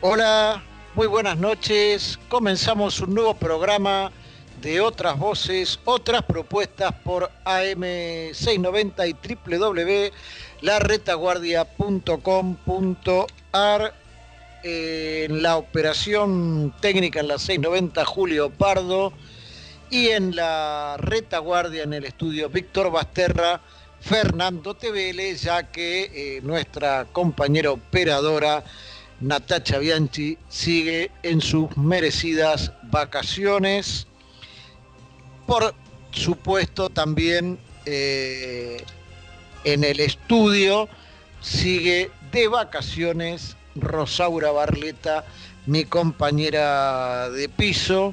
Hola, muy buenas noches. Comenzamos un nuevo programa de Otras Voces, Otras Propuestas por AM690 y www.laretaguardia.com.ar. En la operación técnica en la 690 Julio Pardo y en la retaguardia en el estudio Víctor Basterra, Fernando Tevele, ya que nuestra compañera operadora Natacha Bianchi sigue en sus merecidas vacaciones. Por supuesto, también en el estudio sigue de vacaciones Rosaura Barleta, mi compañera de piso.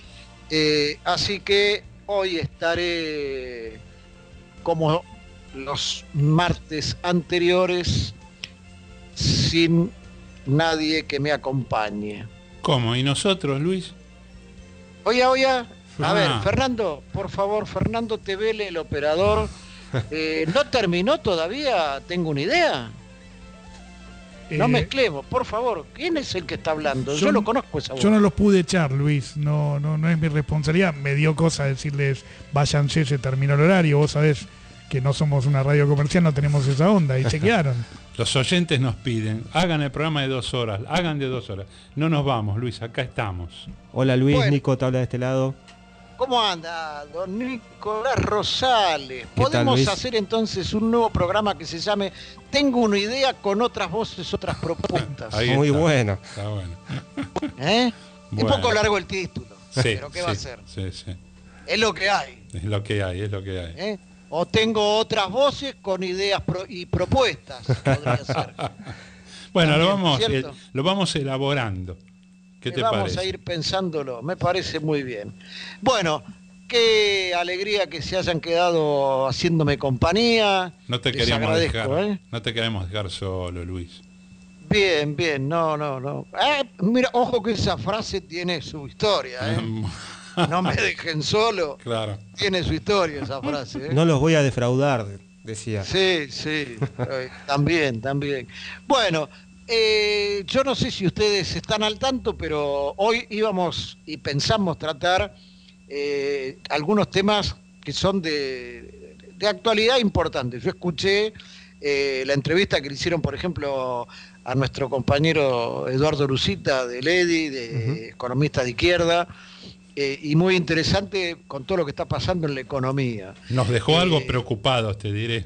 Así que hoy estaré, como los martes anteriores, sin nadie que me acompañe. ¿Cómo? ¿Y nosotros, Luis? Oye, a ver, Fernando, por favor, Fernando Tevele, el operador, ¿no terminó todavía? Tengo una idea. No mezclemos, por favor. ¿Quién es el que está hablando? Yo lo conozco esa voz. Yo no los pude echar, Luis. No es mi responsabilidad. Me dio cosa decirles, váyanse, se terminó el horario. Vos sabés que no somos una radio comercial, no tenemos esa onda. Y se quedaron. Los oyentes nos piden, hagan el programa de 2 horas, hagan de 2 horas. No nos vamos, Luis, acá estamos. Hola, Luis, bueno. Nico te habla de este lado. ¿Cómo anda, don Nicolás Rosales? Podemos hacer entonces un nuevo programa que se llame Tengo una idea con otras voces, otras propuestas. Muy está, bueno. Está bueno. Bueno. Un poco largo el título, sí, pero ¿qué va a ser? Sí. Es lo que hay. Es lo que hay. O tengo otras voces con ideas y propuestas, podría ser. Bueno, También, lo vamos elaborando. ¿Qué te vamos parece? a ir pensándolo, me parece muy bien. Bueno, qué alegría que se hayan quedado haciéndome compañía. No te Les queríamos agradezco, dejar, no te queremos dejar solo, Luis. Bien, no. Mira, ojo que esa frase tiene su historia, No me dejen solo. Claro. Tiene su historia esa frase, No los voy a defraudar, decía. Sí, también. Bueno, yo no sé si ustedes están al tanto, pero hoy íbamos y pensamos tratar algunos temas que son de actualidad importantes. Yo escuché la entrevista que le hicieron, por ejemplo, a nuestro compañero Eduardo Lucita del EDI, economista de izquierda, y muy interesante con todo lo que está pasando en la economía. Nos dejó algo preocupados, te diré.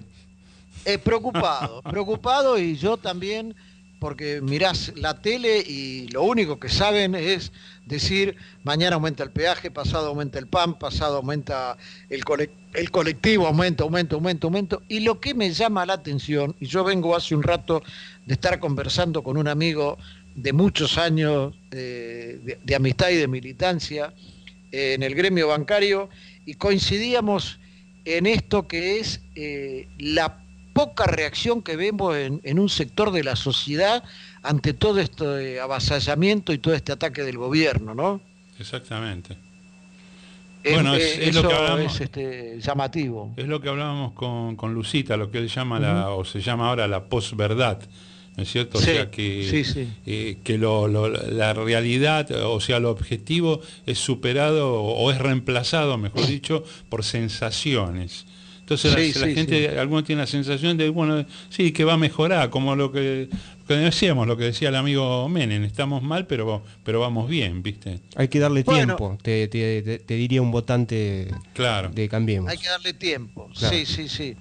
Preocupado, y yo también, porque mirás la tele y lo único que saben es decir, mañana aumenta el peaje, pasado aumenta el PAN, pasado aumenta el colectivo, aumenta, y lo que me llama la atención, y yo vengo hace un rato de estar conversando con un amigo de muchos años de amistad y de militancia en el gremio bancario, y coincidíamos en esto que es la poca reacción que vemos en un sector de la sociedad ante todo este avasallamiento y todo este ataque del gobierno, ¿no? Exactamente. Bueno, es lo que hablamos, es llamativo. Es lo que hablábamos con Lucita, lo que él llama o se llama ahora la posverdad, ¿no es cierto? Sí, o sea que la realidad, o sea, lo objetivo es superado o es reemplazado, mejor dicho, por sensaciones. Entonces la gente, algunos tienen la sensación de, bueno, sí, que va a mejorar, como lo que decíamos, lo que decía el amigo Menem, estamos mal, pero vamos bien, ¿viste? Hay que darle tiempo, te diría un votante de Cambiemos. Hay que darle tiempo, claro. Sí.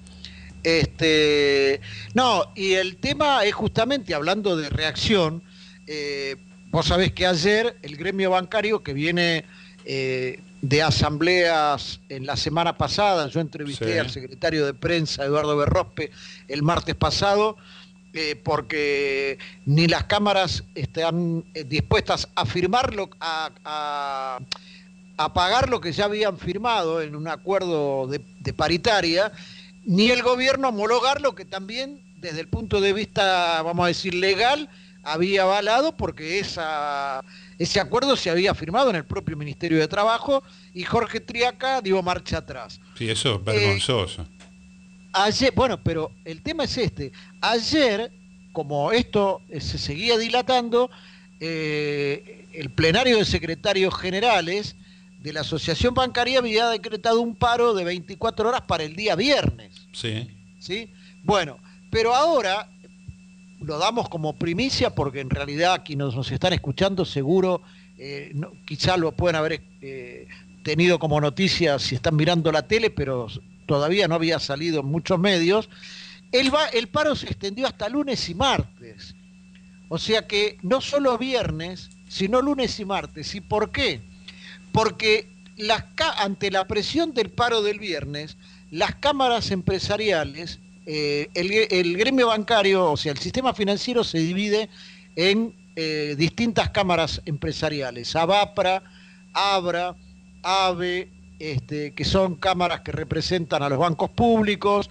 No, y el tema es justamente, hablando de reacción, vos sabés que ayer el gremio bancario, que viene de asambleas en la semana pasada, yo entrevisté al secretario de prensa, Eduardo Berrospe, el martes pasado, porque ni las cámaras están dispuestas a firmarlo, a pagar lo que ya habían firmado en un acuerdo de paritaria, ni el gobierno homologar lo que también, desde el punto de vista, vamos a decir, legal, había avalado, porque ese acuerdo se había firmado en el propio Ministerio de Trabajo, y Jorge Triaca dio marcha atrás. Sí, eso es vergonzoso. Ayer, bueno, pero el tema es este. Ayer, como esto se seguía dilatando, el plenario de secretarios generales de la Asociación Bancaria había decretado un paro de 24 horas para el día viernes. Sí. ¿Sí? Bueno, pero ahora lo damos como primicia porque en realidad quienes nos están escuchando seguro quizá lo pueden haber tenido como noticia si están mirando la tele, pero todavía no había salido en muchos medios. El paro se extendió hasta lunes y martes. O sea que no solo viernes, sino lunes y martes. ¿Y por qué? Porque ante la presión del paro del viernes, las cámaras empresariales, el gremio bancario, o sea, el sistema financiero se divide en distintas cámaras empresariales, ABAPRA, ABRA, AVE, que son cámaras que representan a los bancos públicos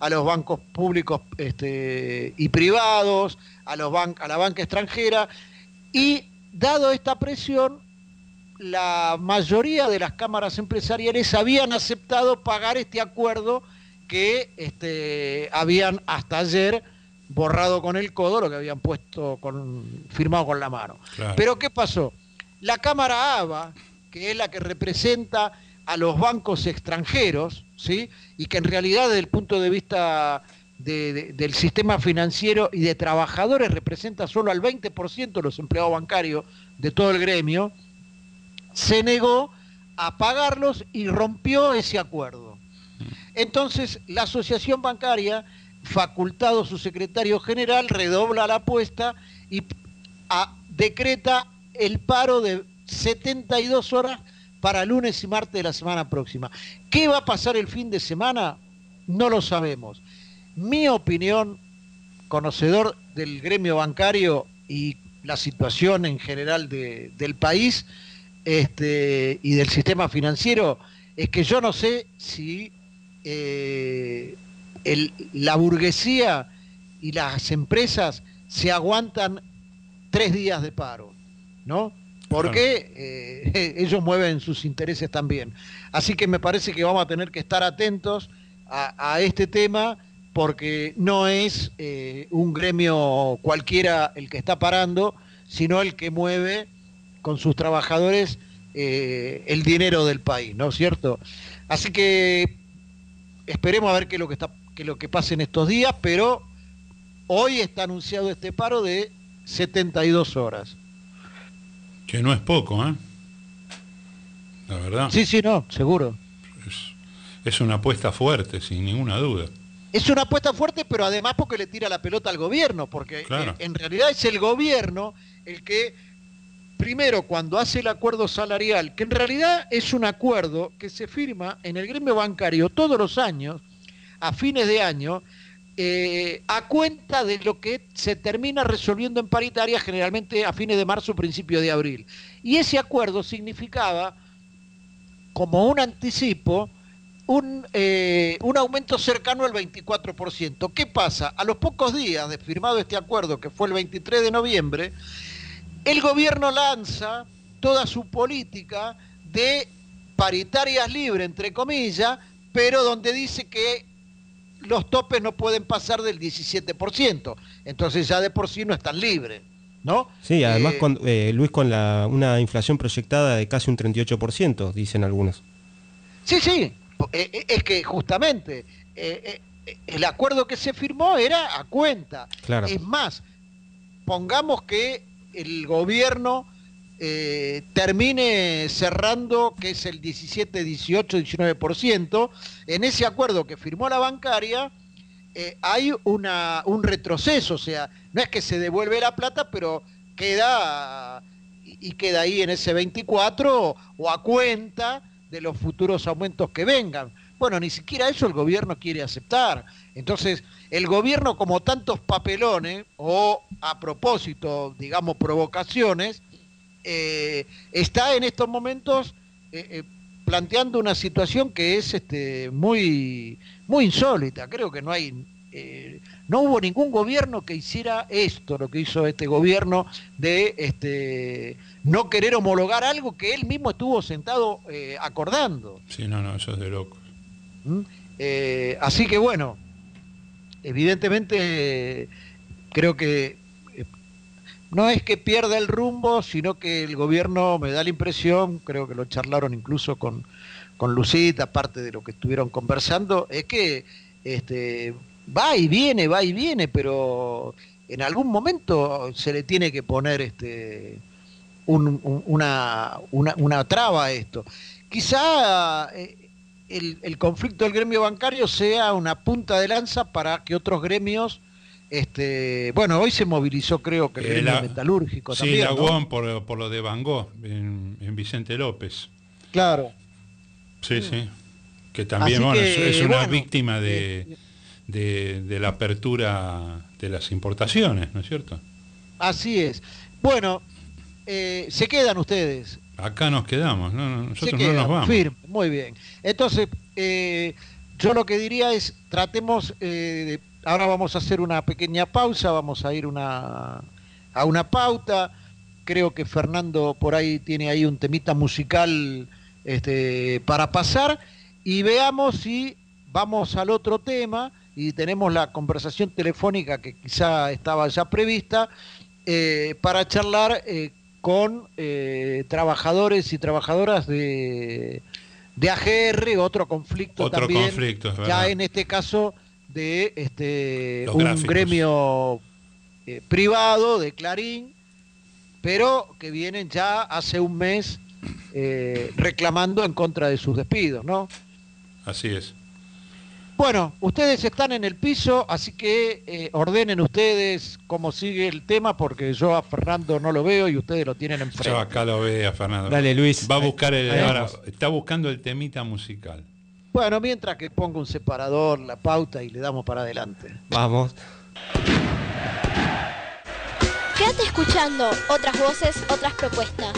y privados, a la banca extranjera, y dado esta presión, la mayoría de las cámaras empresariales habían aceptado pagar este acuerdo que habían hasta ayer borrado con el codo, lo que habían firmado con la mano. Claro. Pero ¿qué pasó? La cámara ABA, que es la que representa a los bancos extranjeros, ¿sí? Y que en realidad desde el punto de vista del sistema financiero y de trabajadores representa solo al 20% de los empleados bancarios de todo el gremio, se negó a pagarlos y rompió ese acuerdo. Entonces la asociación bancaria, facultado su secretario general, redobla la apuesta y decreta el paro de 72 horas para lunes y martes de la semana próxima. ¿Qué va a pasar el fin de semana? No lo sabemos. Mi opinión, conocedor del gremio bancario y la situación en general del país y del sistema financiero, es que yo no sé si la burguesía y las empresas se aguantan 3 días de paro, ¿no? Porque ellos mueven sus intereses también. Así que me parece que vamos a tener que estar atentos a este tema, porque no es un gremio cualquiera el que está parando, sino el que mueve con sus trabajadores el dinero del país, ¿no es cierto? Así que esperemos a ver qué es lo que pasa en estos días, pero hoy está anunciado este paro de 72 horas. Que no es poco, ¿eh? La verdad. Sí, no, seguro. Es una apuesta fuerte, sin ninguna duda. Es una apuesta fuerte, pero además porque le tira la pelota al gobierno, porque claro, en realidad es el gobierno el que, primero, cuando hace el acuerdo salarial, que en realidad es un acuerdo que se firma en el gremio bancario todos los años, a fines de año, a cuenta de lo que se termina resolviendo en paritaria, generalmente a fines de marzo o principio de abril. Y ese acuerdo significaba, como un anticipo, un aumento cercano al 24%. ¿Qué pasa? A los pocos días de firmado este acuerdo, que fue el 23 de noviembre, el gobierno lanza toda su política de paritarias libres, entre comillas, pero donde dice que los topes no pueden pasar del 17%. Entonces ya de por sí no están libres, ¿no? Sí, además, Luis, con una inflación proyectada de casi un 38%, dicen algunos. Sí. Es que justamente el acuerdo que se firmó era a cuenta. Claro. Es más, pongamos que el gobierno termine cerrando, que es el 17, 18, 19%, en ese acuerdo que firmó la bancaria hay un retroceso, o sea, no es que se devuelve la plata, pero queda ahí en ese 24 o a cuenta de los futuros aumentos que vengan. Bueno, ni siquiera eso el gobierno quiere aceptar. Entonces, el gobierno, como tantos papelones, o a propósito, digamos, provocaciones, está en estos momentos planteando una situación que es muy, muy insólita. Creo que no hubo ningún gobierno que hiciera esto, lo que hizo este gobierno de no querer homologar algo que él mismo estuvo sentado acordando. Sí, no, eso es de locos. Así que bueno, evidentemente creo que no es que pierda el rumbo, sino que el gobierno, me da la impresión, creo que lo charlaron incluso con Lucita, aparte de lo que estuvieron conversando, es que va y viene, pero en algún momento se le tiene que poner una traba a esto. Quizá el conflicto del gremio bancario sea una punta de lanza para que otros gremios, bueno, hoy se movilizó, creo que el gremio metalúrgico también. Sí, la ¿no? UOM por lo de Van Gogh en Vicente López. Claro. Sí, sí. Que también es una víctima de la apertura de las importaciones, ¿no es cierto? Así es. Bueno, se quedan ustedes. Acá nos quedamos, ¿no? Nosotros no nos vamos. Firme, muy bien. Entonces, yo lo que diría es, tratemos, ahora vamos a hacer una pequeña pausa, vamos a ir a una pauta. Creo que Fernando por ahí tiene ahí un temita musical para pasar, y veamos si vamos al otro tema y tenemos la conversación telefónica que quizá estaba ya prevista, para charlar con trabajadores y trabajadoras de AGR, otro conflicto también, ya en este caso de un gráficos. Gremio privado de Clarín, pero que vienen ya hace un mes reclamando en contra de sus despidos, ¿no? Así es. Bueno, ustedes están en el piso, así que ordenen ustedes cómo sigue el tema, porque yo a Fernando no lo veo y ustedes lo tienen enfrente. Yo acá lo veo a Fernando. Dale, Luis. Va a buscar ahora está buscando el temita musical. Bueno, mientras que pongo un separador, la pauta y le damos para adelante. Vamos. Quédate escuchando otras voces, otras propuestas.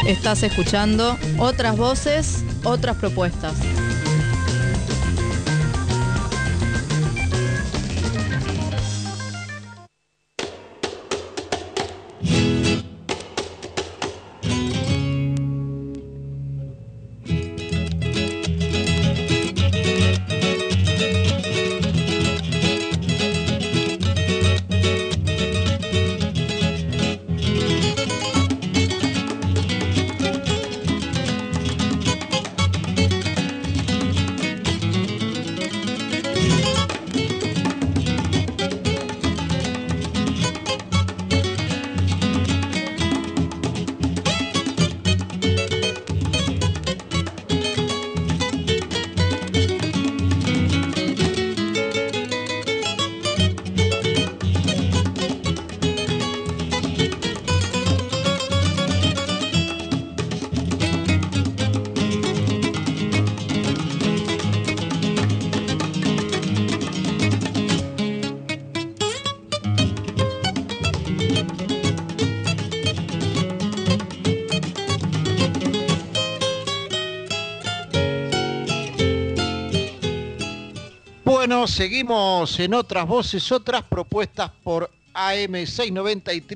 Estás escuchando Otras Voces, Otras Propuestas. Bueno, seguimos en Otras Voces, Otras Propuestas por AM690 y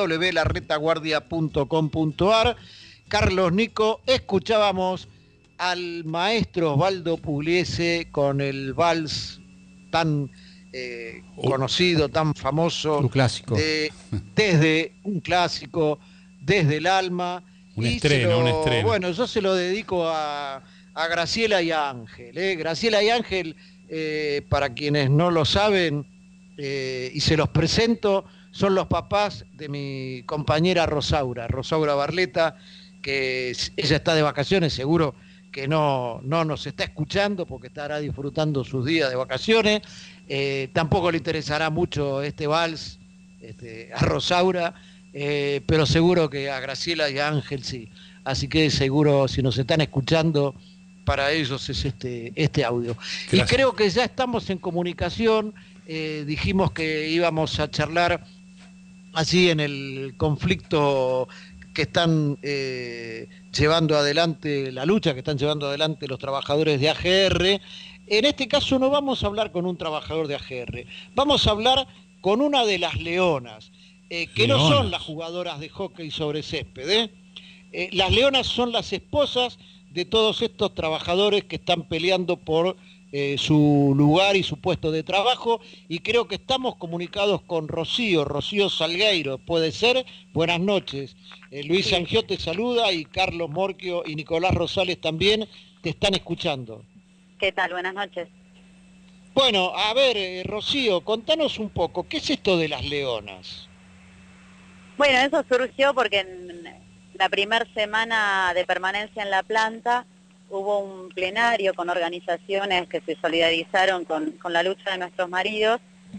www.laretaguardia.com.ar. Carlos Nico, escuchábamos al maestro Osvaldo Pugliese con el vals tan conocido, tan famoso. Un clásico. Desde un clásico, desde el alma. Un estreno. Bueno, yo se lo dedico a Graciela y a Ángel. Graciela y Ángel, para quienes no lo saben, y se los presento, son los papás de mi compañera Rosaura Barleta, que ella está de vacaciones, seguro que no nos está escuchando porque estará disfrutando sus días de vacaciones. Tampoco le interesará mucho este vals a Rosaura, pero seguro que a Graciela y a Ángel sí. Así que seguro, si nos están escuchando, para ellos es este audio. Gracias. Y creo que ya estamos en comunicación. Dijimos que íbamos a charlar allí en el conflicto que están llevando adelante, la lucha que están llevando adelante los trabajadores de AGR. En este caso no vamos a hablar con un trabajador de AGR, vamos a hablar con una de las leonas, que no son las jugadoras de hockey sobre césped. Las leonas son las esposas de todos estos trabajadores que están peleando por su lugar y su puesto de trabajo, y creo que estamos comunicados con Rocío Salgueiro, puede ser. Buenas noches. Luis Sangió te saluda, y Carlos Morquio y Nicolás Rosales también te están escuchando. ¿Qué tal? Buenas noches. Bueno, a ver, Rocío, contanos un poco, ¿qué es esto de las leonas? Bueno, eso surgió porque en la primera semana de permanencia en la planta hubo un plenario con organizaciones que se solidarizaron con la lucha de nuestros maridos,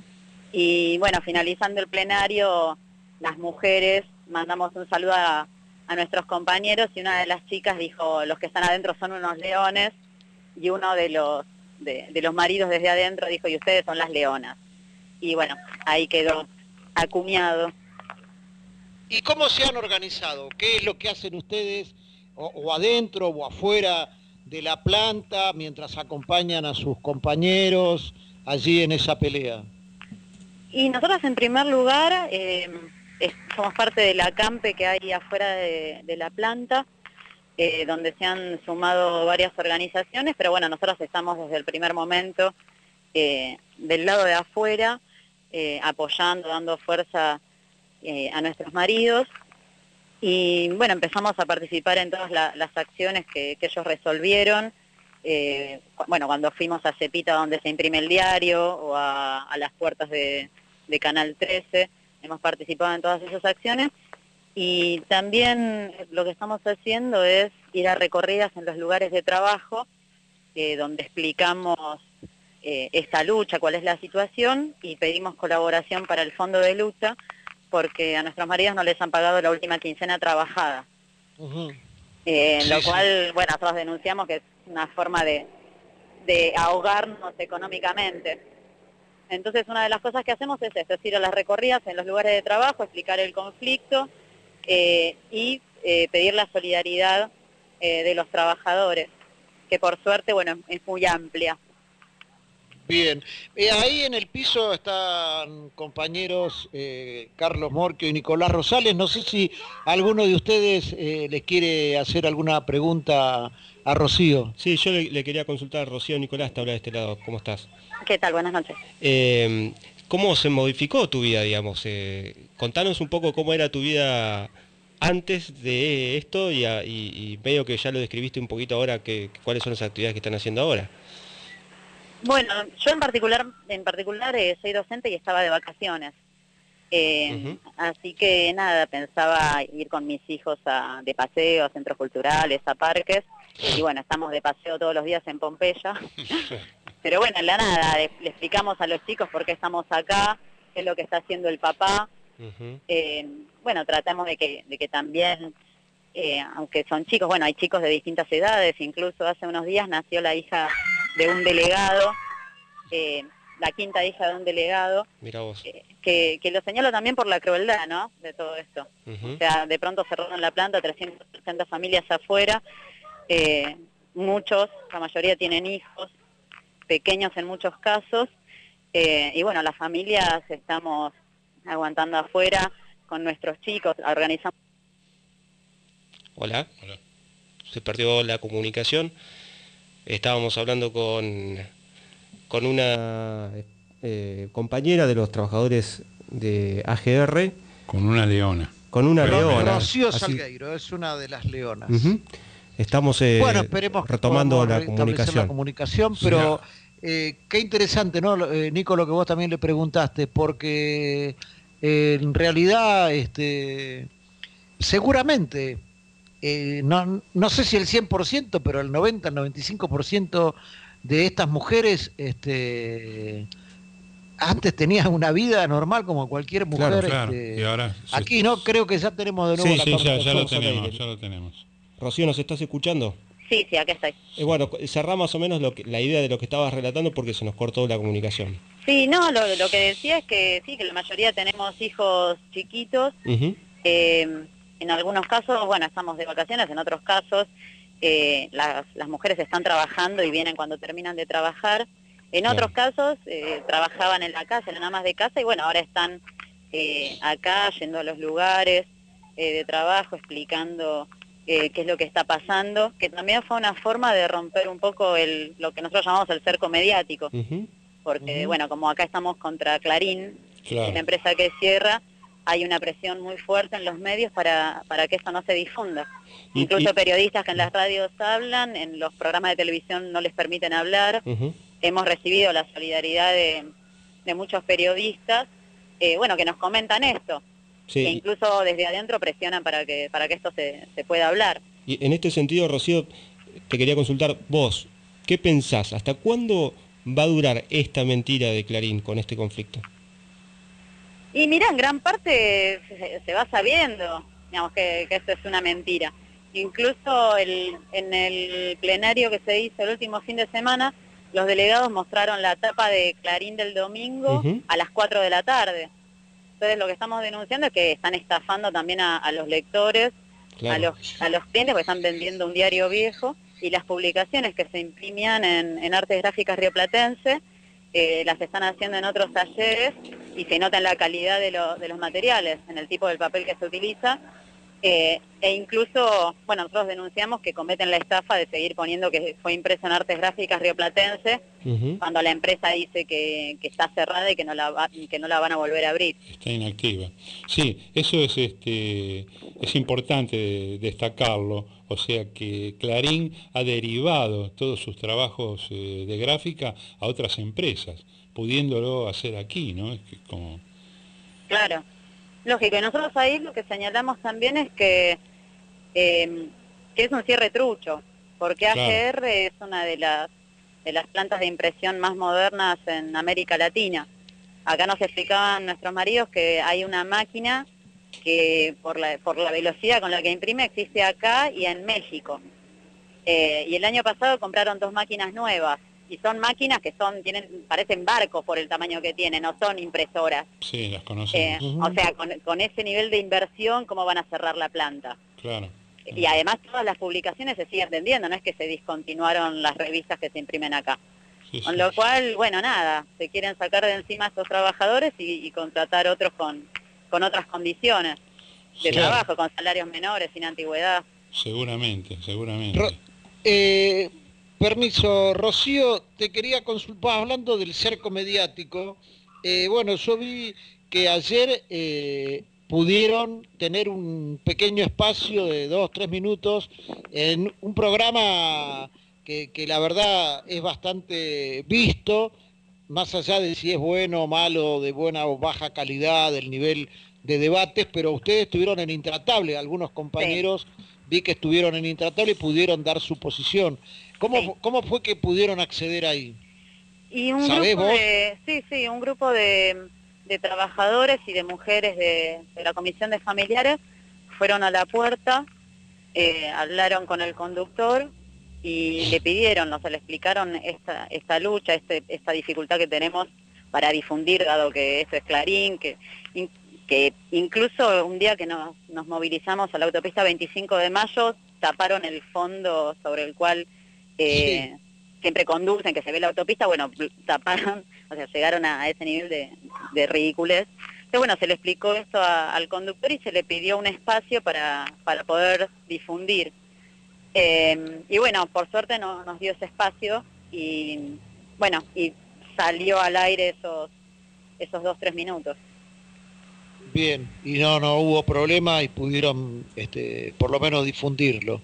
y bueno, finalizando el plenario, las mujeres mandamos un saludo a nuestros compañeros, y una de las chicas dijo: los que están adentro son unos leones, y uno de los maridos desde adentro dijo: y ustedes son las leonas. Y bueno, ahí quedó acuñado. ¿Y cómo se han organizado? ¿Qué es lo que hacen ustedes, o adentro o afuera de la planta, mientras acompañan a sus compañeros allí en esa pelea? Y nosotros, en primer lugar, somos parte del acampe que hay afuera de la planta, donde se han sumado varias organizaciones, pero bueno, nosotros estamos desde el primer momento del lado de afuera, apoyando, dando fuerza a nuestros maridos, y bueno, empezamos a participar en todas las acciones que ellos resolvieron. Bueno, cuando fuimos a Cepita, donde se imprime el diario, o a las puertas de Canal 13, hemos participado en todas esas acciones, y también lo que estamos haciendo es ir a recorridas en los lugares de trabajo, donde explicamos esta lucha, cuál es la situación, y pedimos colaboración para el fondo de lucha, porque a nuestros maridos no les han pagado la última quincena trabajada. Uh-huh. Lo cual, bueno, nosotros denunciamos que es una forma de ahogarnos económicamente. Entonces, una de las cosas que hacemos es esto, es ir a las recorridas en los lugares de trabajo, explicar el conflicto, y pedir la solidaridad de los trabajadores, que por suerte, bueno, es muy amplia. Bien, ahí en el piso están compañeros Carlos Morquio y Nicolás Rosales. No sé si alguno de ustedes les quiere hacer alguna pregunta a Rocío. Sí, yo le quería consultar a Rocío. Nicolás te habla de este lado. ¿Cómo estás? ¿Qué tal? Buenas noches. ¿Cómo se modificó tu vida, digamos? Contanos un poco cómo era tu vida antes de esto y medio que ya lo describiste un poquito ahora, cuáles son las actividades que están haciendo ahora. Bueno, yo en particular soy docente y estaba de vacaciones. Así que nada, pensaba ir con mis hijos de paseo, a centros culturales, a parques. Y bueno, estamos de paseo todos los días en Pompeya. Pero bueno, en la nada, le explicamos a los chicos por qué estamos acá, qué es lo que está haciendo el papá. Bueno, tratamos de que también, aunque son chicos, bueno, hay chicos de distintas edades, incluso hace unos días nació la hija de un delegado, la quinta hija de un delegado, Mirá vos. Que lo señalo también por la crueldad, ¿no?, de todo esto. O sea, de pronto cerraron la planta, 360 familias afuera, muchos, la mayoría tienen hijos, pequeños en muchos casos, y bueno, las familias estamos aguantando afuera con nuestros chicos, organizamos. Hola. Se perdió la comunicación. Estábamos hablando con una compañera de los trabajadores de AGR. Con una leona. Rocío Salgueiro es una de las leonas. Estamos bueno, esperemos retomando la comunicación. Pero qué interesante, ¿no, Nico, lo que vos también le preguntaste, porque en realidad seguramente, no sé si el 100%, pero el 90, el 95% de estas mujeres antes tenían una vida normal como cualquier mujer. Claro. Y ahora aquí no, creo que ya tenemos de nuevo ya lo tenemos. Rocío, ¿nos estás escuchando? Sí, aquí estoy. Bueno, cerrá más o menos la idea de lo que estabas relatando porque se nos cortó la comunicación. Sí, no, lo que decía es que sí, que la mayoría tenemos hijos chiquitos. En algunos casos, bueno, estamos de vacaciones, en otros casos las mujeres están trabajando y vienen cuando terminan de trabajar. En otros casos trabajaban en la casa, eran amas de casa, y bueno, ahora están acá yendo a los lugares de trabajo, explicando qué es lo que está pasando, que también fue una forma de romper un poco lo que nosotros llamamos el cerco mediático, porque bueno, como acá estamos contra Clarín, la empresa que cierra, hay una presión muy fuerte en los medios para que esto no se difunda. Incluso periodistas que en las radios hablan, en los programas de televisión no les permiten hablar. Hemos recibido la solidaridad de muchos periodistas, bueno, que nos comentan esto. Que incluso desde adentro presionan para que esto se pueda hablar. Y en este sentido, Rocío, te quería consultar vos, ¿qué pensás? ¿Hasta cuándo va a durar esta mentira de Clarín con este conflicto? Y mira, en gran parte se va sabiendo, digamos, que esto es una mentira. Incluso en el plenario que se hizo el último fin de semana, los delegados mostraron la tapa de Clarín del domingo a las 4 de la tarde. Entonces lo que estamos denunciando es que están estafando también a los lectores, a los clientes, porque están vendiendo un diario viejo, y las publicaciones que se imprimían en Artes Gráficas Rioplatense las están haciendo en otros talleres y se nota en la calidad de los materiales, en el tipo del papel que se utiliza, e incluso, bueno, nosotros denunciamos que cometen la estafa de seguir poniendo que fue impreso en Artes Gráficas Rioplatense, cuando la empresa dice que está cerrada y que no la van a volver a abrir. Está inactiva. Sí, eso es importante destacarlo, o sea que Clarín ha derivado todos sus trabajos de gráfica a otras empresas, pudiéndolo hacer aquí, ¿no? Es que como... Claro. Lógico, y nosotros ahí lo que señalamos también es que es un cierre trucho, porque AGR es una de las plantas de impresión más modernas en América Latina. Acá nos explicaban nuestros maridos que hay una máquina que por la velocidad con la que imprime existe acá y en México. Y el año pasado compraron 2 máquinas nuevas, y son máquinas que parecen barcos por el tamaño que tienen, no son impresoras. Sí, las conocemos. O sea, con ese nivel de inversión, ¿cómo van a cerrar la planta? Claro. Y además todas las publicaciones se siguen vendiendo, no es que se discontinuaron las revistas que se imprimen acá. Sí, Con lo cual, bueno, nada, se quieren sacar de encima a estos trabajadores y contratar otros con otras condiciones de trabajo, con salarios menores, sin antigüedad. Seguramente. Permiso, Rocío, te quería consultar, hablando del cerco mediático, bueno, yo vi que ayer pudieron tener un pequeño espacio de 2-3 minutos en un programa que la verdad es bastante visto, más allá de si es bueno o malo, de buena o baja calidad, del nivel de debates, pero ustedes estuvieron en Intratable, algunos compañeros vi que estuvieron en Intratable y pudieron dar su posición. ¿Cómo fue que pudieron acceder ahí? Y un grupo de trabajadores y de mujeres de la Comisión de Familiares fueron a la puerta, hablaron con el conductor y le pidieron, le explicaron esta lucha, esta dificultad que tenemos para difundir, dado que esto es Clarín, que incluso un día que nos movilizamos a la autopista 25 de Mayo, taparon el fondo sobre el cual siempre conducen, que se ve la autopista, bueno, taparon, o sea, llegaron a ese nivel de ridiculez. Entonces, bueno, se le explicó esto al conductor y se le pidió un espacio para poder difundir. Y bueno, por suerte nos dio ese espacio y, bueno, y salió al aire esos 2-3 minutos. Bien, y no hubo problema y pudieron por lo menos difundirlo.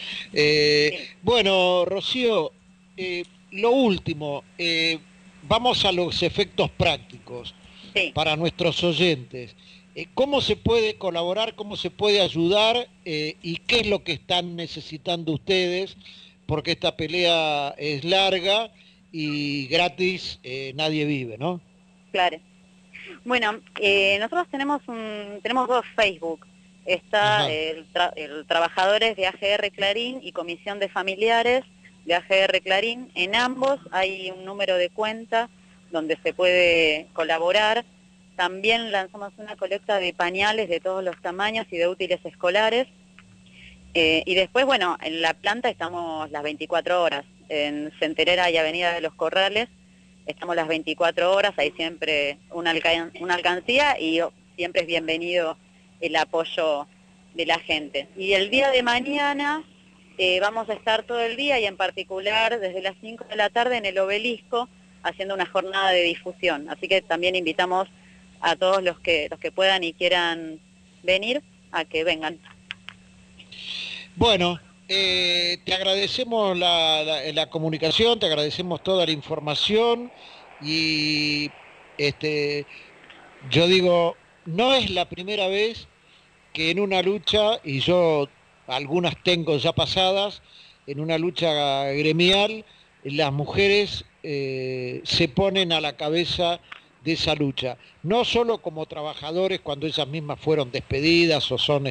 Bueno, Rocío, lo último, vamos a los efectos prácticos para nuestros oyentes. ¿Cómo se puede colaborar, cómo se puede ayudar y qué es lo que están necesitando ustedes? Porque esta pelea es larga y gratis nadie vive, ¿no? Claro. Bueno, nosotros tenemos dos Facebook. Está el Trabajadores de AGR Clarín y Comisión de Familiares de AGR Clarín. En ambos hay un número de cuenta donde se puede colaborar. También lanzamos una colecta de pañales de todos los tamaños y de útiles escolares. Y después, bueno, en la planta estamos las 24 horas. En Centerera y Avenida de los Corrales estamos las 24 horas, hay siempre una alcancía y siempre es bienvenido el apoyo de la gente. Y el día de mañana vamos a estar todo el día y en particular desde las 5 de la tarde en el Obelisco haciendo una jornada de difusión. Así que también invitamos a todos los que puedan y quieran venir a que vengan. Bueno, te agradecemos la comunicación, te agradecemos toda la información y yo digo, no es la primera vez que en una lucha, y yo algunas tengo ya pasadas, en una lucha gremial, las mujeres se ponen a la cabeza de esa lucha, no solo como trabajadores cuando ellas mismas fueron despedidas o son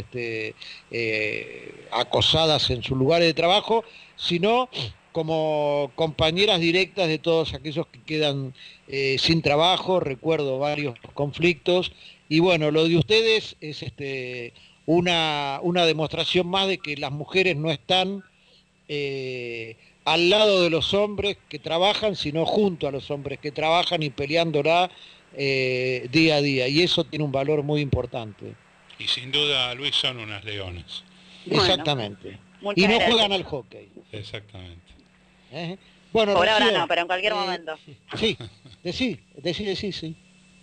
acosadas en sus lugares de trabajo, sino como compañeras directas de todos aquellos que quedan sin trabajo. Recuerdo varios conflictos y bueno, lo de ustedes es una demostración más de que las mujeres no están al lado de los hombres que trabajan, sino junto a los hombres que trabajan y peleándola día a día, y eso tiene un valor muy importante. Y sin duda, Luis, son unas leonas. Exactamente. Bueno, y no gracias. Juegan al hockey. Exactamente. Bueno, por Rocío, ahora no, pero en cualquier momento. Sí, sí.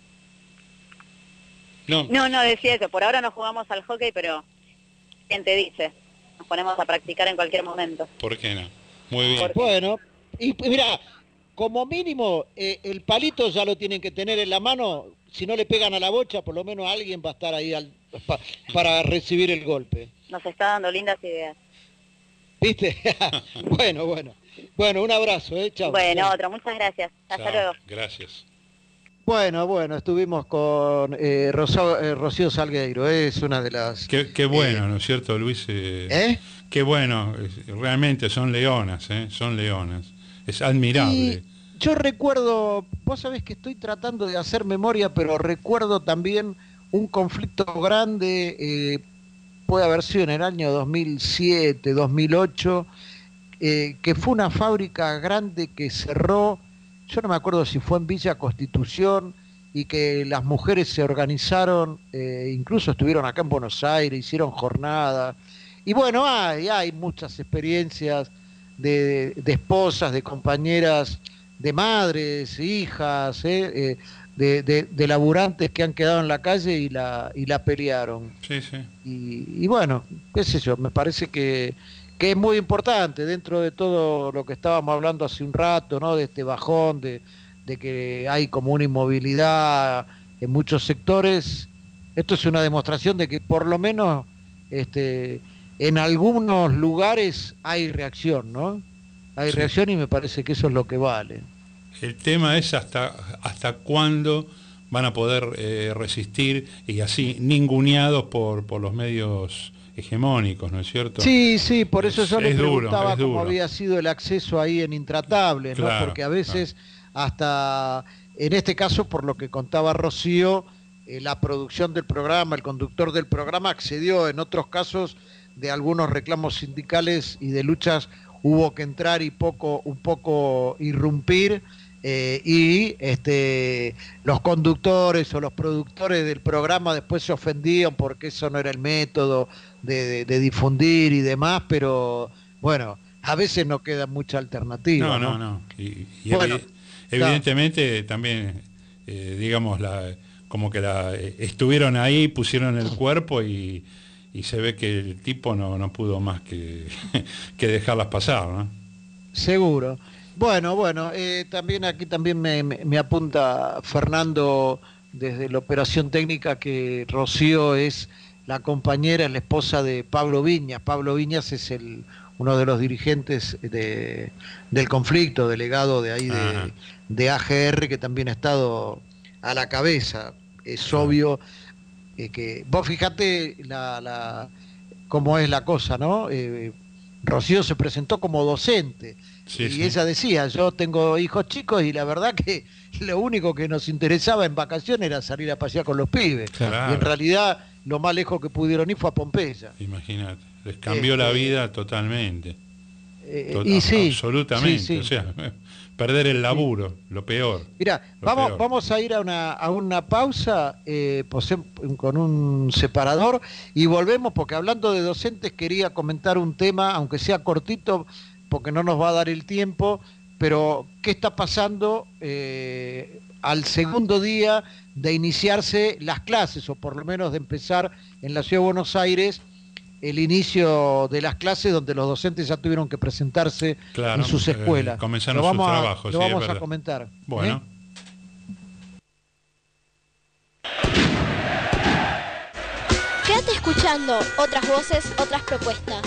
No decía eso, por ahora no jugamos al hockey, pero ¿quién te dice? Nos ponemos a practicar en cualquier momento. ¿Por qué no? Muy bien. Bueno, y mira, como mínimo el palito ya lo tienen que tener en la mano. Si no le pegan a la bocha, por lo menos alguien va a estar ahí para recibir el golpe. Nos está dando lindas ideas. ¿Viste? Bueno, un abrazo, chao. Bueno, otro, muchas gracias. Hasta Chao. luego. Gracias. Bueno, estuvimos con Rocío Salgueiro, es una de las... Qué bueno, ¿no es cierto, Luis? Qué bueno, realmente son leonas, son leonas. es admirable. Y yo recuerdo, vos sabés que estoy tratando de hacer memoria, pero recuerdo también un conflicto grande, puede haber sido en el año 2007, 2008, que fue una fábrica grande que cerró, yo no me acuerdo si fue en Villa Constitución, y que las mujeres se organizaron, incluso estuvieron acá en Buenos Aires, hicieron jornadas. Y bueno, hay muchas experiencias de esposas, de compañeras, de madres, hijas, de laburantes que han quedado en la calle y la pelearon. Sí, sí. Y bueno, qué sé yo, me parece que es muy importante dentro de todo lo que estábamos hablando hace un rato, ¿no? De este bajón, de que hay como una inmovilidad en muchos sectores. Esto es una demostración de que por lo menos en algunos lugares hay reacción, ¿no? Hay reacción y me parece que eso es lo que vale. El tema es hasta cuándo van a poder resistir y así ninguneados por los medios hegemónicos, ¿no es cierto? Sí, por eso yo le preguntaba duro. cómo había sido el acceso ahí en Intratable, ¿no? Claro, Porque a veces hasta, en este caso, por lo que contaba Rocío, la producción del programa, el conductor del programa accedió. En otros casos de algunos reclamos sindicales y de luchas hubo que entrar y un poco irrumpir, y los conductores o los productores del programa después se ofendían porque eso no era el método de difundir y demás, pero bueno, a veces no queda mucha alternativa. No. Y bueno, evidentemente también, digamos, como que estuvieron ahí, pusieron el cuerpo y se ve que el tipo no pudo más que dejarlas pasar, ¿no? Seguro. Bueno, también aquí me apunta Fernando desde la operación técnica que Rocío es la compañera, es la esposa de Pablo Viñas. Pablo Viñas es uno de los dirigentes del conflicto, delegado de ahí de AGR, que también ha estado a la cabeza. Es obvio que vos fijate cómo es la cosa, ¿no? Rocío se presentó como docente. Sí. Ella decía, yo tengo hijos chicos y la verdad que lo único que nos interesaba en vacaciones era salir a pasear con los pibes. Claro. Y en realidad lo más lejos que pudieron ir fue a Pompeya. Imagínate, les cambió la vida totalmente. Absolutamente. Sí. O sea, perder el laburo, lo peor. Mirá, vamos a ir a una pausa con un separador y volvemos, porque hablando de docentes quería comentar un tema, aunque sea cortito, porque no nos va a dar el tiempo, pero ¿qué está pasando al segundo día de iniciarse las clases, o por lo menos de empezar en la Ciudad de Buenos Aires el inicio de las clases, donde los docentes ya tuvieron que presentarse en sus escuelas? Comenzaron sus trabajos. Lo vamos a comentar. Bueno. Quédate escuchando otras voces, otras propuestas.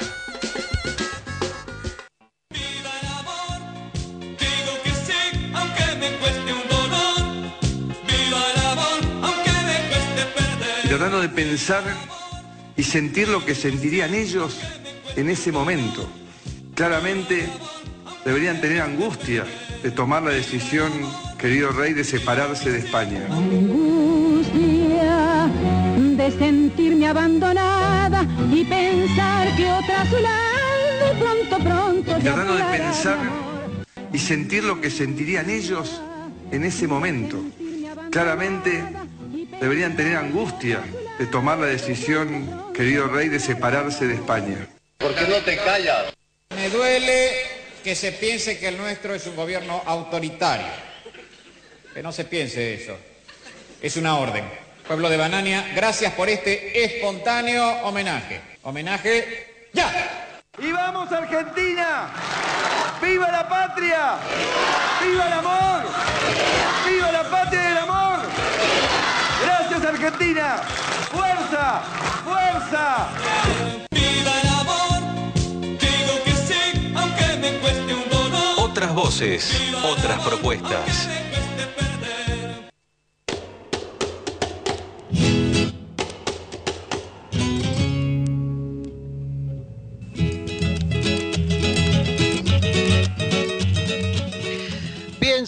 Tratando de pensar y sentir lo que sentirían ellos en ese momento. Claramente deberían tener angustia de tomar la decisión, querido rey, de separarse de España. Angustia de sentirme abandonada y pensar que otra a su lado pronto. Tratando de pensar y sentir lo que sentirían ellos en ese momento. Claramente deberían tener angustia de tomar la decisión, querido rey, de separarse de España. ¿Por qué no te callas? Me duele que se piense que el nuestro es un gobierno autoritario. Que no se piense eso. Es una orden. Pueblo de Banania, gracias por este espontáneo homenaje. Homenaje ya. ¡Y vamos Argentina! ¡Viva la patria! ¡Viva el amor! ¡Viva la patria y el amor! ¡Gracias Argentina! ¡Fuerza! ¡Fuerza! ¡Viva el amor! Digo que sí, aunque me cueste un dolor. Otras voces, otras propuestas.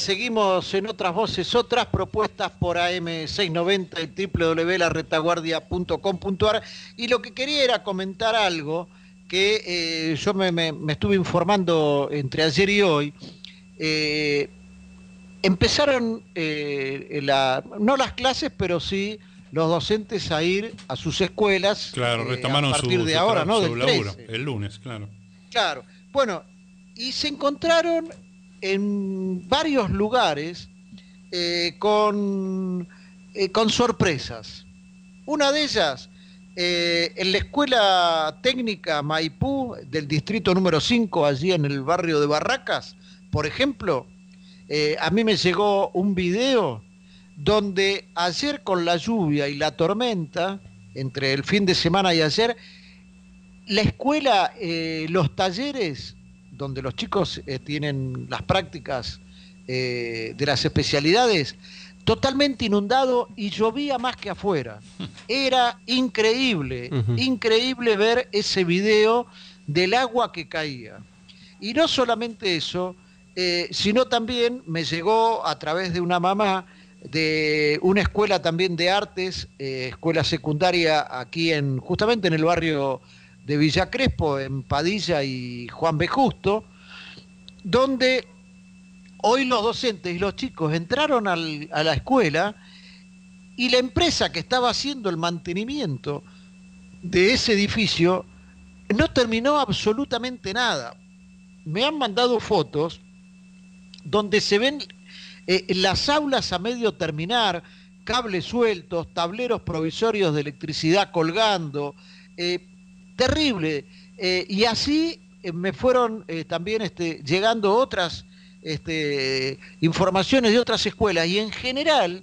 seguimos en Otras Voces, Otras Propuestas por AM690 y www.laretaguardia.com.ar. Y lo que quería era comentar algo que yo me estuve informando entre ayer y hoy. Empezaron no las clases, pero sí los docentes a ir a sus escuelas. Claro, retomaron a partir de ahora, ¿no? Su Del laburo, 13. el lunes, claro. Claro. Bueno, y se encontraron en varios lugares con sorpresas. Una de ellas, en la Escuela Técnica Maipú del distrito número 5, allí en el barrio de Barracas, por ejemplo, a mí me llegó un video donde ayer con la lluvia y la tormenta, entre el fin de semana y ayer, la escuela, los talleres donde los chicos tienen las prácticas de las especialidades, totalmente inundado y llovía más que afuera. Era increíble, increíble ver ese video del agua que caía. Y no solamente eso, sino también me llegó a través de una mamá de una escuela también de artes, escuela secundaria aquí justamente en el barrio de Villa Crespo, en Padilla y Juan B. Justo, donde hoy los docentes y los chicos entraron a la escuela y la empresa que estaba haciendo el mantenimiento de ese edificio no terminó absolutamente nada. Me han mandado fotos donde se ven las aulas a medio terminar, cables sueltos, tableros provisorios de electricidad colgando, terrible. Y así me fueron también llegando otras informaciones de otras escuelas, y en general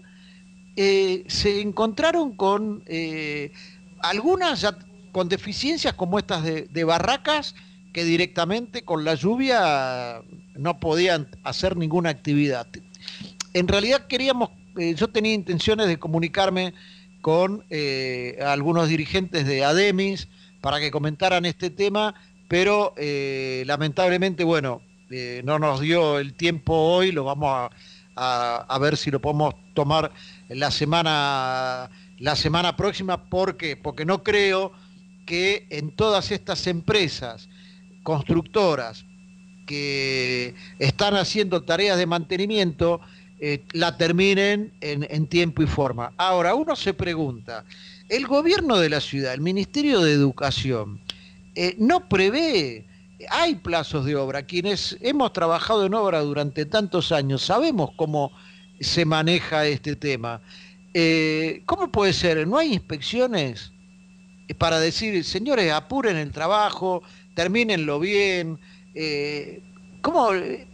se encontraron con algunas ya con deficiencias como estas de Barracas, que directamente con la lluvia no podían hacer ninguna actividad. En realidad yo tenía intenciones de comunicarme con algunos dirigentes de ADEMIS para que comentaran este tema, pero lamentablemente, bueno, no nos dio el tiempo hoy. Lo vamos a ver si lo podemos tomar la semana próxima. ¿Por qué? Porque no creo que en todas estas empresas constructoras que están haciendo tareas de mantenimiento la terminen en tiempo y forma. Ahora, uno se pregunta, el gobierno de la ciudad, el Ministerio de Educación, no prevé, hay plazos de obra. Quienes hemos trabajado en obra durante tantos años sabemos cómo se maneja este tema. ¿Cómo puede ser? ¿No hay inspecciones para decir, señores, apuren el trabajo, termínenlo bien? ¿Cómo?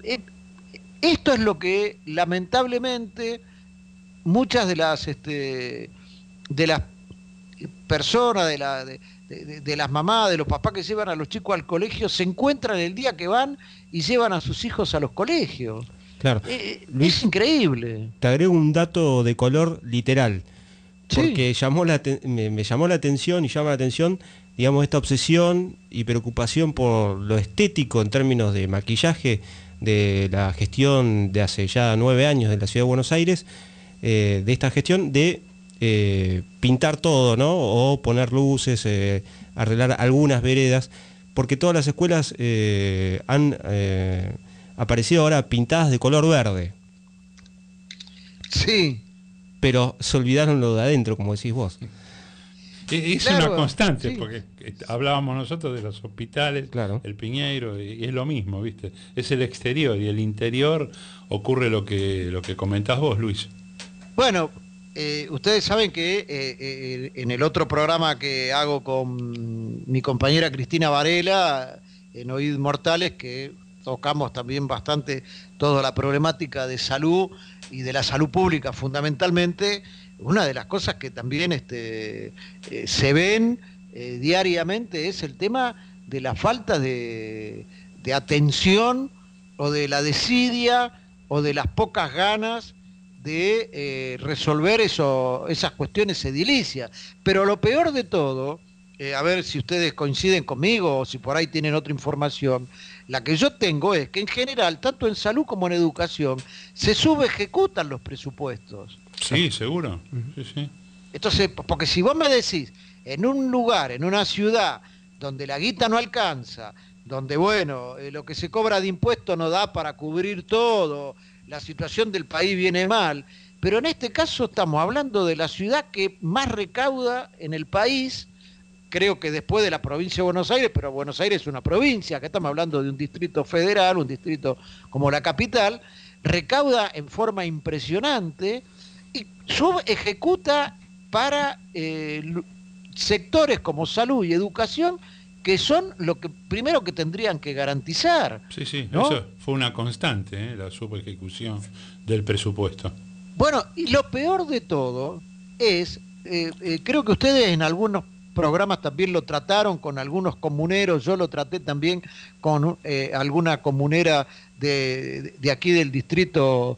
Esto es lo que lamentablemente muchas de las personas, de las mamás, de los papás que llevan a los chicos al colegio, se encuentran el día que van y llevan a sus hijos a los colegios. Claro. Luis, es increíble. Te agrego un dato de color literal, porque Sí. me llamó la atención y llama la atención, digamos, esta obsesión y preocupación por lo estético en términos de maquillaje de la gestión de hace ya 9 años de la Ciudad de Buenos Aires, de esta gestión de pintar todo, ¿no? O poner luces, arreglar algunas veredas, porque todas las escuelas han aparecido ahora pintadas de color verde. Sí. Pero se olvidaron lo de adentro, como decís vos. Es Claro, una constante, sí. porque hablábamos nosotros de los hospitales, Claro. el Piñeiro, y es lo mismo, ¿viste? Es el exterior, y el interior ocurre lo que comentás vos, Luis. Bueno, ustedes saben que en el otro programa que hago con mi compañera Cristina Varela, en Oíd Mortales, que tocamos también bastante toda la problemática de salud y de la salud pública fundamentalmente, una de las cosas que también se ven diariamente es el tema de la falta de atención, o de la desidia, o de las pocas ganas de resolver esas cuestiones edilicias. Pero lo peor de todo, a ver si ustedes coinciden conmigo o si por ahí tienen otra información, La que yo tengo es que en general, tanto en salud como en educación, se subejecutan los presupuestos. Sí, seguro. Sí, sí. Entonces, porque si vos me decís, en un lugar, en una ciudad, donde la guita no alcanza, donde, bueno, lo que se cobra de impuestos no da para cubrir todo, la situación del país viene mal, pero en este caso estamos hablando de la ciudad que más recauda en el país, creo que después de la provincia de Buenos Aires, pero Buenos Aires es una provincia, acá estamos hablando de un distrito federal, un distrito como la capital, recauda en forma impresionante y subejecuta para sectores como salud y educación, que son lo que primero que tendrían que garantizar. Sí, sí, ¿no? Eso fue una constante, la subejecución del presupuesto. Bueno, y lo peor de todo es, creo que ustedes en algunos programas también lo trataron con algunos comuneros, yo lo traté también con alguna comunera de aquí del distrito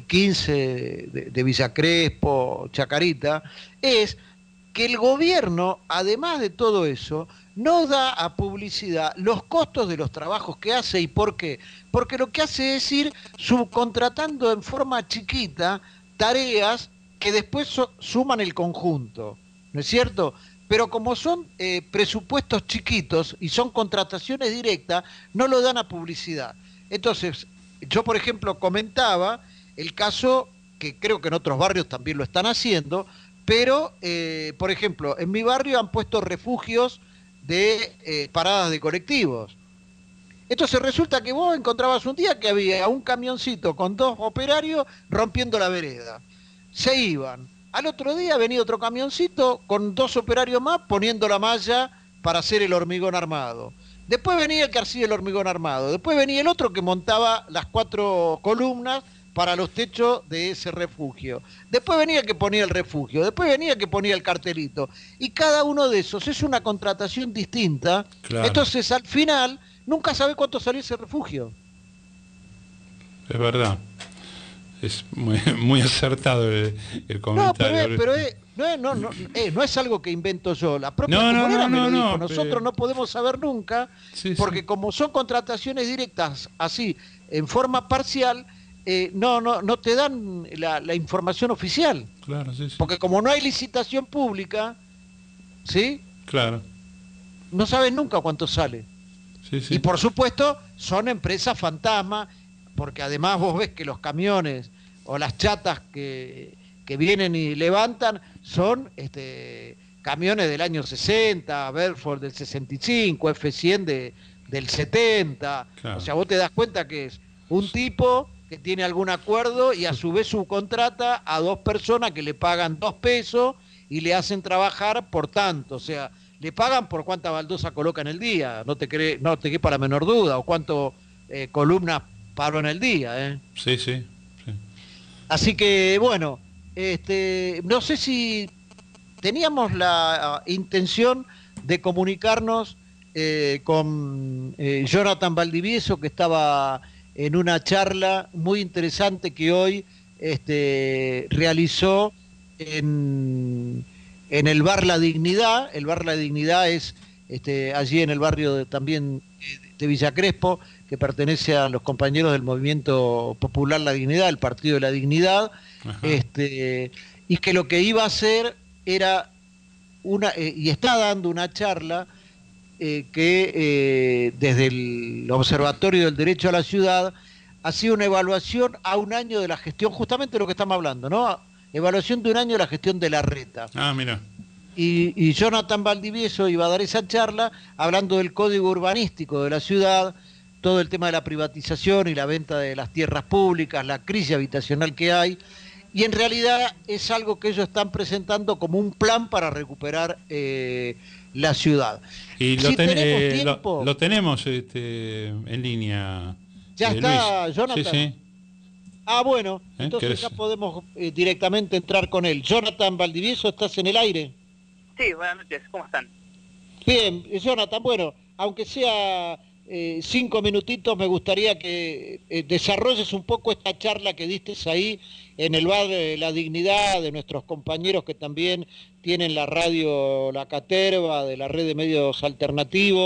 15 de Villa Crespo, Chacarita, es que el gobierno, además de todo eso, no da a publicidad los costos de los trabajos que hace. ¿Y por qué? Porque lo que hace es ir subcontratando en forma chiquita tareas que después suman el conjunto, ¿no es cierto? Pero como son presupuestos chiquitos y son contrataciones directas, no lo dan a publicidad. Entonces, yo por ejemplo comentaba el caso, que creo que en otros barrios también lo están haciendo, pero por ejemplo, en mi barrio han puesto refugios de paradas de colectivos. Entonces resulta que vos encontrabas un día que había un camioncito con 2 operarios rompiendo la vereda. Se iban. Al otro día venía otro camioncito con 2 operarios más poniendo la malla para hacer el hormigón armado. Después venía el que hacía el hormigón armado. Después venía el otro que montaba las 4 columnas para los techos de ese refugio. Después venía el que ponía el refugio. Después venía el que ponía el cartelito. Y cada uno de esos es una contratación distinta. Claro. Entonces al final nunca sabe cuánto salió ese refugio. Es verdad. Es muy acertado el comentario. No es algo que invento yo. La propia comunera me lo dijo. Nosotros no podemos saber nunca, porque como son contrataciones directas así, en forma parcial, no te dan la información oficial. Claro, sí. Porque como no hay licitación pública, ¿sí? Claro. No sabes nunca cuánto sale. Sí. Y por supuesto, son empresas fantasma, porque además vos ves que los camiones o las chatas que vienen y levantan son camiones del año 60, Bedford del 65, F100 del 70. Claro. O sea, vos te das cuenta que es un tipo que tiene algún acuerdo y a su vez subcontrata a 2 personas que le pagan 2 pesos y le hacen trabajar por tanto. O sea, le pagan por cuánta baldosa coloca en el día, no te quepa la menor duda, o cuánto columnas paró en el día. Sí. Así que, bueno, no sé si teníamos la intención de comunicarnos con Jonathan Valdivieso, que estaba en una charla muy interesante que hoy realizó en el Bar La Dignidad. El Bar La Dignidad es allí en el barrio también de Villa Crespo, que pertenece a los compañeros del Movimiento Popular La Dignidad, el Partido de la Dignidad, y que lo que iba a hacer era y está dando una charla que desde el Observatorio del Derecho a la Ciudad ha sido una evaluación a un año de la gestión, justamente de lo que estamos hablando, ¿no? Evaluación de un año de la gestión de Larreta. Ah, mira. Y Jonathan Valdivieso iba a dar esa charla hablando del código urbanístico de la ciudad, todo el tema de la privatización y la venta de las tierras públicas, la crisis habitacional que hay, y en realidad es algo que ellos están presentando como un plan para recuperar la ciudad. Y lo tenemos en línea. Ya está, Luis. Jonathan. Sí. Ah, bueno, entonces ya podemos directamente entrar con él. Jonathan Valdivieso, ¿estás en el aire? Sí, buenas noches, ¿cómo están? Bien, Jonathan, bueno, aunque sea 5 minutitos, me gustaría que desarrolles un poco esta charla que diste ahí en el Bar de La Dignidad, de nuestros compañeros que también tienen la radio La Caterva, de la red de medios alternativos,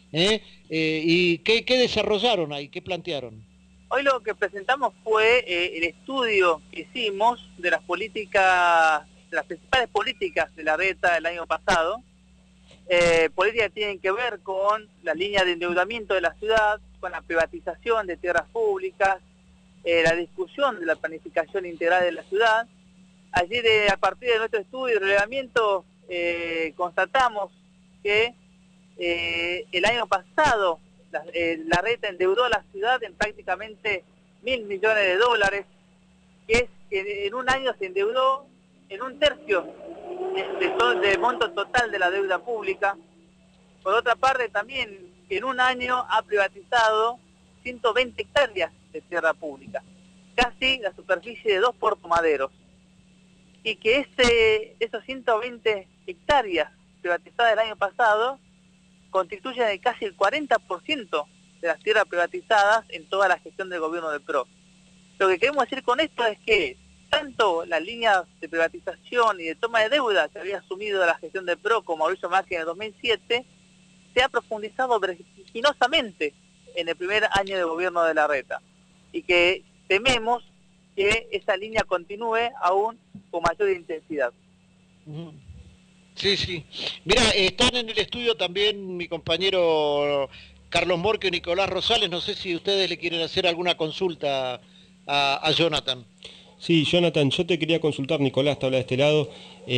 ¿Y qué desarrollaron ahí? ¿Qué plantearon? Hoy lo que presentamos fue el estudio que hicimos de las políticas, de las principales políticas de la reta el año pasado. Políticas que tienen que ver con la línea de endeudamiento de la ciudad, con la privatización de tierras públicas, la discusión de la planificación integral de la ciudad. Allí, a partir de nuestro estudio y relevamiento, constatamos que el año pasado la reta endeudó a la ciudad en prácticamente $1.000 millones, que es que en un año se endeudó en 1/3 del monto total de la deuda pública. Por otra parte, también en un año ha privatizado 120 hectáreas de tierra pública, casi la superficie de 2 Puerto Maderos. Y que esos 120 hectáreas privatizadas el año pasado constituyen casi el 40% de las tierras privatizadas en toda la gestión del gobierno del PRO. Lo que queremos decir con esto es que tanto la línea de privatización y de toma de deuda que había asumido la gestión del PRO con Mauricio Macri en el 2007 se ha profundizado vertiginosamente en el primer año de gobierno de la reta, y que tememos que esa línea continúe aún con mayor intensidad. Sí. Mira, están en el estudio también mi compañero Carlos Morquio y Nicolás Rosales. No sé si ustedes le quieren hacer alguna consulta a Jonathan. Sí, Jonathan, yo te quería consultar, Nicolás, te habla de este lado.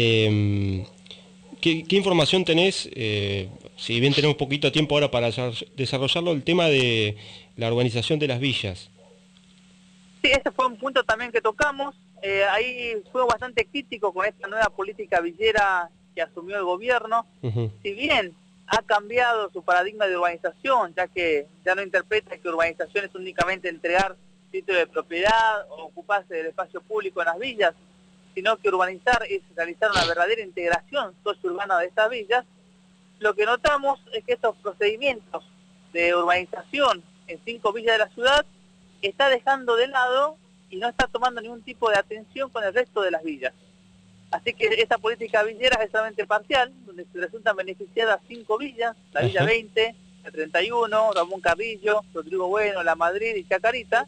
¿Qué información tenés, si bien tenemos poquito tiempo ahora para desarrollarlo, el tema de la urbanización de las villas? Sí, ese fue un punto también que tocamos. Ahí fue bastante crítico con esta nueva política villera que asumió el gobierno. Si bien ha cambiado su paradigma de urbanización, ya que ya no interpreta que urbanización es únicamente entregar título de propiedad o ocuparse del espacio público en las villas, sino que urbanizar es realizar una verdadera integración sociourbana de estas villas. Lo que notamos es que estos procedimientos de urbanización en 5 villas de la ciudad está dejando de lado y no está tomando ningún tipo de atención con el resto de las villas. Así que esta política villera es solamente parcial, donde se resultan beneficiadas 5 villas, la Villa 20, la 31, Ramón Carrillo, Rodrigo Bueno, La Madrid y Chacarita,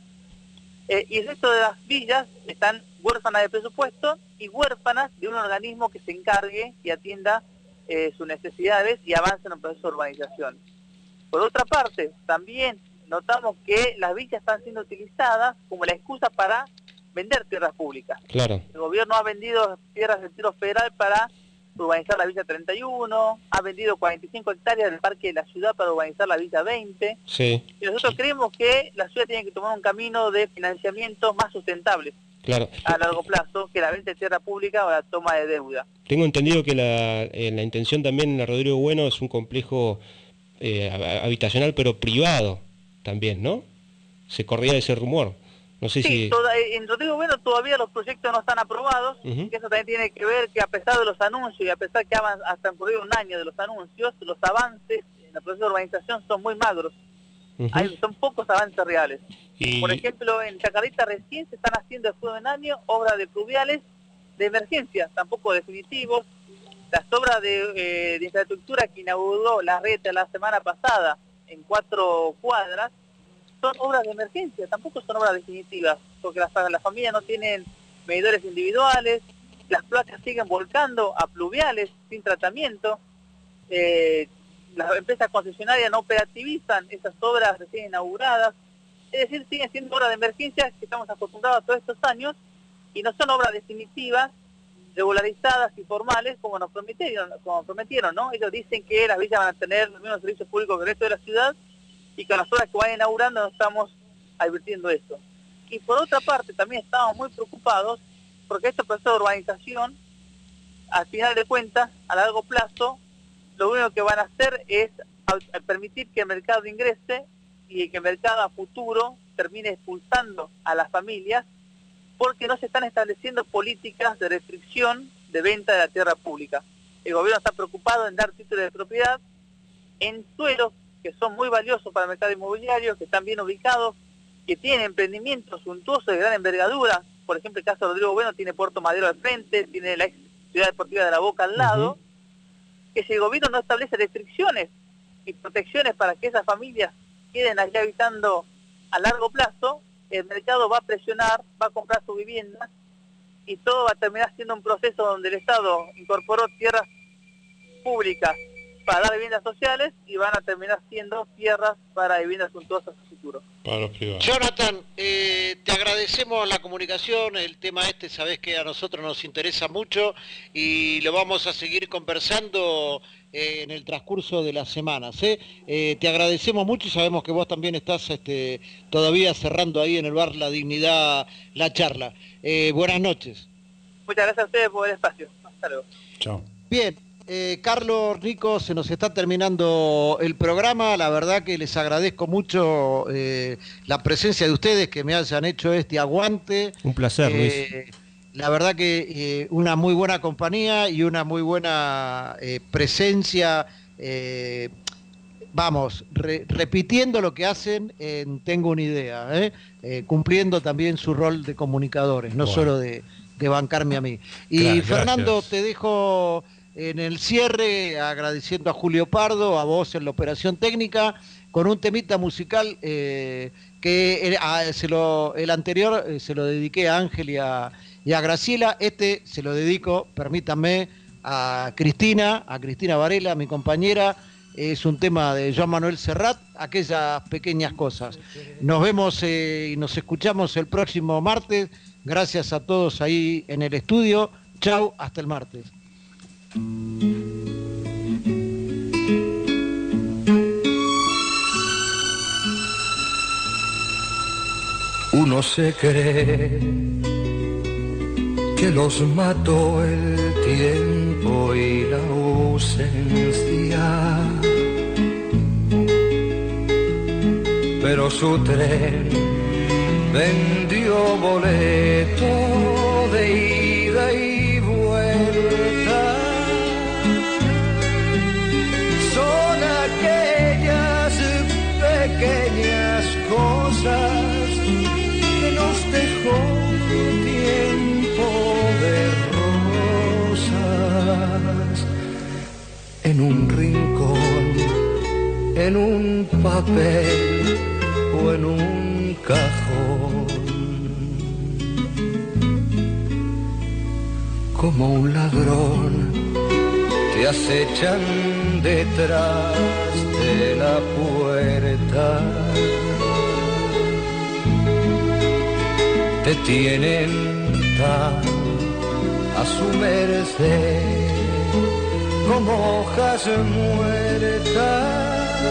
y el resto de las villas están huérfanas de presupuesto y huérfanas de un organismo que se encargue y atienda sus necesidades y avance en el proceso de urbanización. Por otra parte, también notamos que las villas están siendo utilizadas como la excusa para vender tierras públicas. Claro. El gobierno ha vendido tierras del tiro federal para urbanizar la Villa 31, ha vendido 45 hectáreas del parque de la ciudad para urbanizar la Villa 20. Sí. Y nosotros creemos que la ciudad tiene que tomar un camino de financiamiento más sustentable. Claro. A largo plazo, que la venta de tierra pública o la toma de deuda. Tengo entendido que la intención también en la Rodrigo Bueno es un complejo habitacional, pero privado también, ¿no? Se corría ese rumor. No sé si... en Rodrigo Bueno todavía los proyectos no están aprobados, que eso también tiene que ver que a pesar de los anuncios y a pesar que ha transcurrido un año de los anuncios, los avances en el proceso de urbanización son muy magros. Son pocos avances reales. Por ejemplo, en Chacarita recién se están haciendo después de un año obras de pluviales de emergencia, tampoco definitivos. Las obras de infraestructura que inauguró la reta la semana pasada en 4 cuadras son obras de emergencia, tampoco son obras definitivas, porque las familias no tienen medidores individuales, las placas siguen volcando a pluviales sin tratamiento, las empresas concesionarias no operativizan esas obras recién inauguradas, es decir, siguen siendo obras de emergencia que estamos acostumbrados a todos estos años y no son obras definitivas, regularizadas y formales como nos prometieron, ¿no? Ellos dicen que las villas van a tener los mismos servicios públicos que el resto de la ciudad y con las obras que van inaugurando nos estamos advirtiendo eso. Y por otra parte también estamos muy preocupados porque este proceso de urbanización, al final de cuentas, a largo plazo, lo único que van a hacer es permitir que el mercado ingrese y que el mercado a futuro termine expulsando a las familias porque no se están estableciendo políticas de restricción de venta de la tierra pública. El gobierno está preocupado en dar títulos de propiedad en suelos que son muy valiosos para el mercado inmobiliario, que están bien ubicados, que tienen emprendimientos suntuosos de gran envergadura. Por ejemplo, el caso de Rodrigo Bueno tiene Puerto Madero al frente, tiene la ex ciudad deportiva de La Boca al lado, que si el gobierno no establece restricciones y protecciones para que esas familias queden allí habitando a largo plazo, el mercado va a presionar, va a comprar sus viviendas y todo va a terminar siendo un proceso donde el Estado incorporó tierras públicas para dar viviendas sociales y van a terminar siendo tierras para viviendas suntuosas a futuro. Para los privados. Jonathan, te agradecemos la comunicación, el tema sabés que a nosotros nos interesa mucho y lo vamos a seguir conversando en el transcurso de las semanas. Te agradecemos mucho y sabemos que vos también estás todavía cerrando ahí en el bar La Dignidad la charla. Buenas noches. Muchas gracias a ustedes por el espacio. Hasta luego. Chao. Bien. Carlos, Nico, se nos está terminando el programa. La verdad que les agradezco mucho la presencia de ustedes, que me hayan hecho este aguante. Un placer, Luis. La verdad que una muy buena compañía y una muy buena presencia. Repitiendo lo que hacen en Tengo una Idea, cumpliendo también su rol de comunicadores, no solo de bancarme a mí. Y Fernando, gracias. Te dejo en el cierre agradeciendo a Julio Pardo, a vos en la operación técnica, con un temita musical que el anterior se lo dediqué a Ángel y a Graciela. Se lo dedico, permítanme, a Cristina Varela, mi compañera. Es un tema de Joan Manuel Serrat, Aquellas pequeñas cosas. Nos vemos y nos escuchamos el próximo martes. Gracias a todos ahí en el estudio. Chau, hasta el martes. Uno se cree que los mató el tiempo y la ausencia, pero su tren vendió boleto de ida y vuelta. Son aquellas pequeñas cosas que nos dejó tiempo de rosas en un rincón, en un papel o en un cajón. Como un ladrón te acechan detrás de la puerta, te tienen tan a su merced como hojas muertas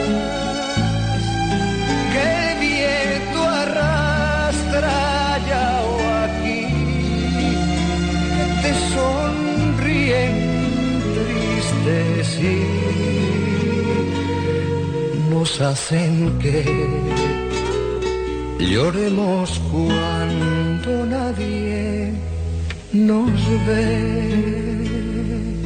que el viento arrastra allá o aquí, que te sonríen tristes y nos hacen que lloremos cuando nadie nos ve.